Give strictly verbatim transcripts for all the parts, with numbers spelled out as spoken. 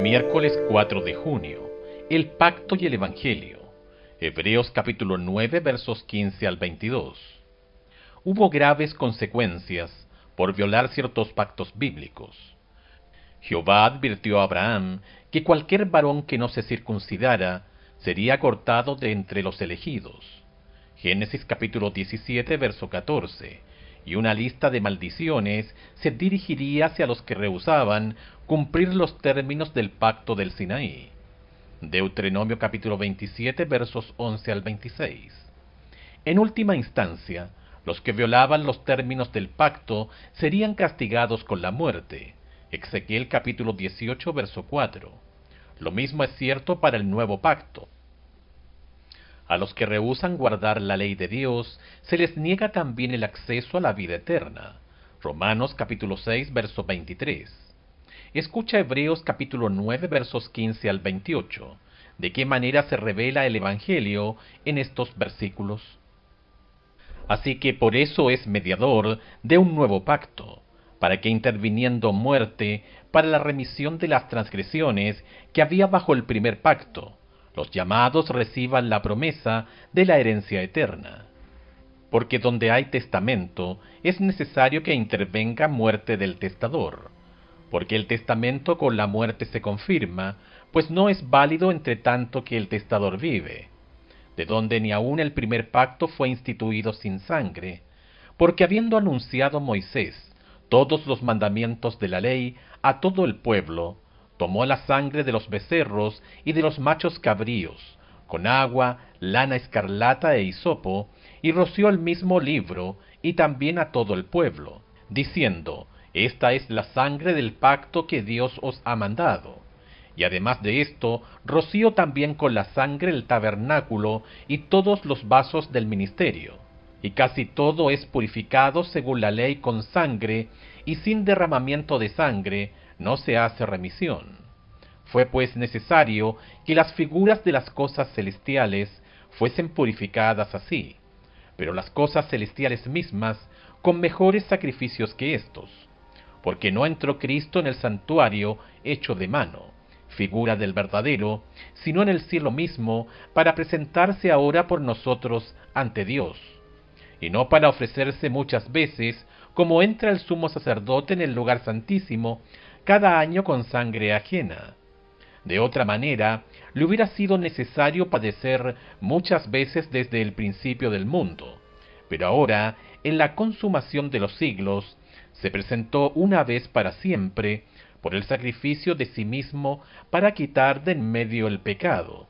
Miércoles cuatro de junio. El pacto y el evangelio. Hebreos capítulo nueve versos quince al veintidós. Hubo graves consecuencias por violar ciertos pactos bíblicos. Jehová advirtió a Abraham que cualquier varón que no se circuncidara sería cortado de entre los elegidos. Génesis capítulo diecisiete verso catorce. Y una lista de maldiciones se dirigiría hacia los que rehusaban cumplir los términos del pacto del Sinaí. Deuteronomio capítulo veintisiete versos once al veintiséis. En última instancia, los que violaban los términos del pacto serían castigados con la muerte. Ezequiel capítulo dieciocho verso cuatro. Lo mismo es cierto para el nuevo pacto. A los que rehúsan guardar la ley de Dios, se les niega también el acceso a la vida eterna. Romanos capítulo seis, verso veintitrés. Escucha Hebreos capítulo nueve, versos quince al veintiocho. ¿De qué manera se revela el Evangelio en estos versículos? Así que por eso es mediador de un nuevo pacto, para que interviniendo muerte para la remisión de las transgresiones que había bajo el primer pacto, los llamados reciban la promesa de la herencia eterna. Porque donde hay testamento, es necesario que intervenga muerte del testador, porque el testamento con la muerte se confirma, pues no es válido entre tanto que el testador vive, de donde ni aun el primer pacto fue instituido sin sangre, porque habiendo anunciado Moisés todos los mandamientos de la ley a todo el pueblo, tomó la sangre de los becerros y de los machos cabríos, con agua, lana escarlata e hisopo, y roció el mismo libro, y también a todo el pueblo, diciendo: Esta es la sangre del pacto que Dios os ha mandado. Y además de esto, roció también con la sangre el tabernáculo y todos los vasos del ministerio. Y casi todo es purificado según la ley con sangre, y sin derramamiento de sangre no se hace remisión. Fue pues necesario que las figuras de las cosas celestiales fuesen purificadas así, pero las cosas celestiales mismas con mejores sacrificios que éstos, porque no entró Cristo en el santuario hecho de mano, figura del verdadero, sino en el cielo mismo, para presentarse ahora por nosotros ante Dios, y no para ofrecerse muchas veces, como entra el sumo sacerdote en el lugar santísimo, cada año con sangre ajena. De otra manera, le hubiera sido necesario padecer muchas veces desde el principio del mundo, pero ahora, en la consumación de los siglos, se presentó una vez para siempre, por el sacrificio de sí mismo, para quitar de en medio el pecado.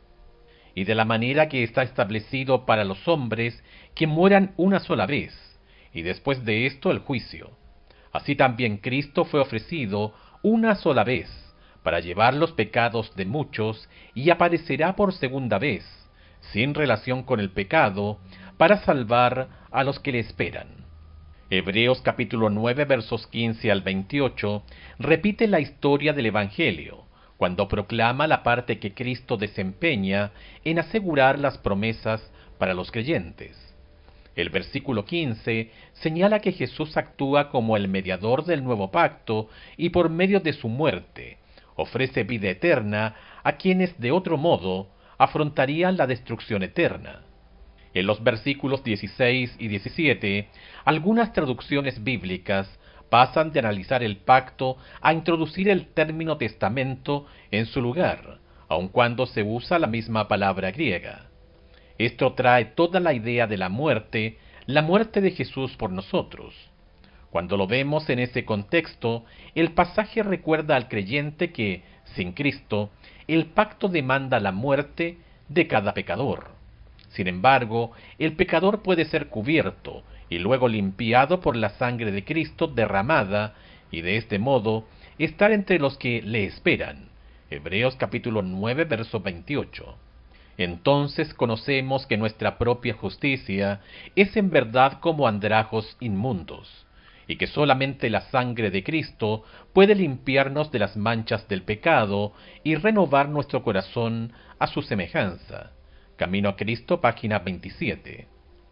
Y de la manera que está establecido para los hombres, que mueran una sola vez, y después de esto el juicio. Así también Cristo fue ofrecido una sola vez, para llevar los pecados de muchos, y aparecerá por segunda vez, sin relación con el pecado, para salvar a los que le esperan. Hebreos capítulo nueve versos quince al veintiocho repite la historia del Evangelio, cuando proclama la parte que Cristo desempeña en asegurar las promesas para los creyentes. El versículo quince señala que Jesús actúa como el mediador del nuevo pacto y por medio de su muerte ofrece vida eterna a quienes de otro modo afrontarían la destrucción eterna. En los versículos dieciséis y diecisiete, algunas traducciones bíblicas pasan de analizar el pacto a introducir el término testamento en su lugar, aun cuando se usa la misma palabra griega. Esto trae toda la idea de la muerte, la muerte de Jesús por nosotros. Cuando lo vemos en ese contexto, el pasaje recuerda al creyente que, sin Cristo, el pacto demanda la muerte de cada pecador. Sin embargo, el pecador puede ser cubierto y luego limpiado por la sangre de Cristo derramada, y de este modo estar entre los que le esperan. Hebreos capítulo nueve, verso veintiocho. Entonces conocemos que nuestra propia justicia es en verdad como andrajos inmundos, y que solamente la sangre de Cristo puede limpiarnos de las manchas del pecado y renovar nuestro corazón a su semejanza. Camino a Cristo, página veintisiete.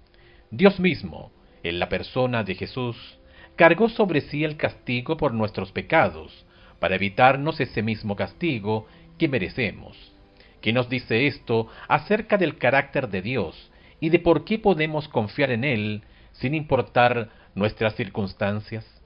Dios mismo, en la persona de Jesús, cargó sobre sí el castigo por nuestros pecados, para evitarnos ese mismo castigo que merecemos. ¿Qué nos dice esto acerca del carácter de Dios y de por qué podemos confiar en Él sin importar nuestras circunstancias?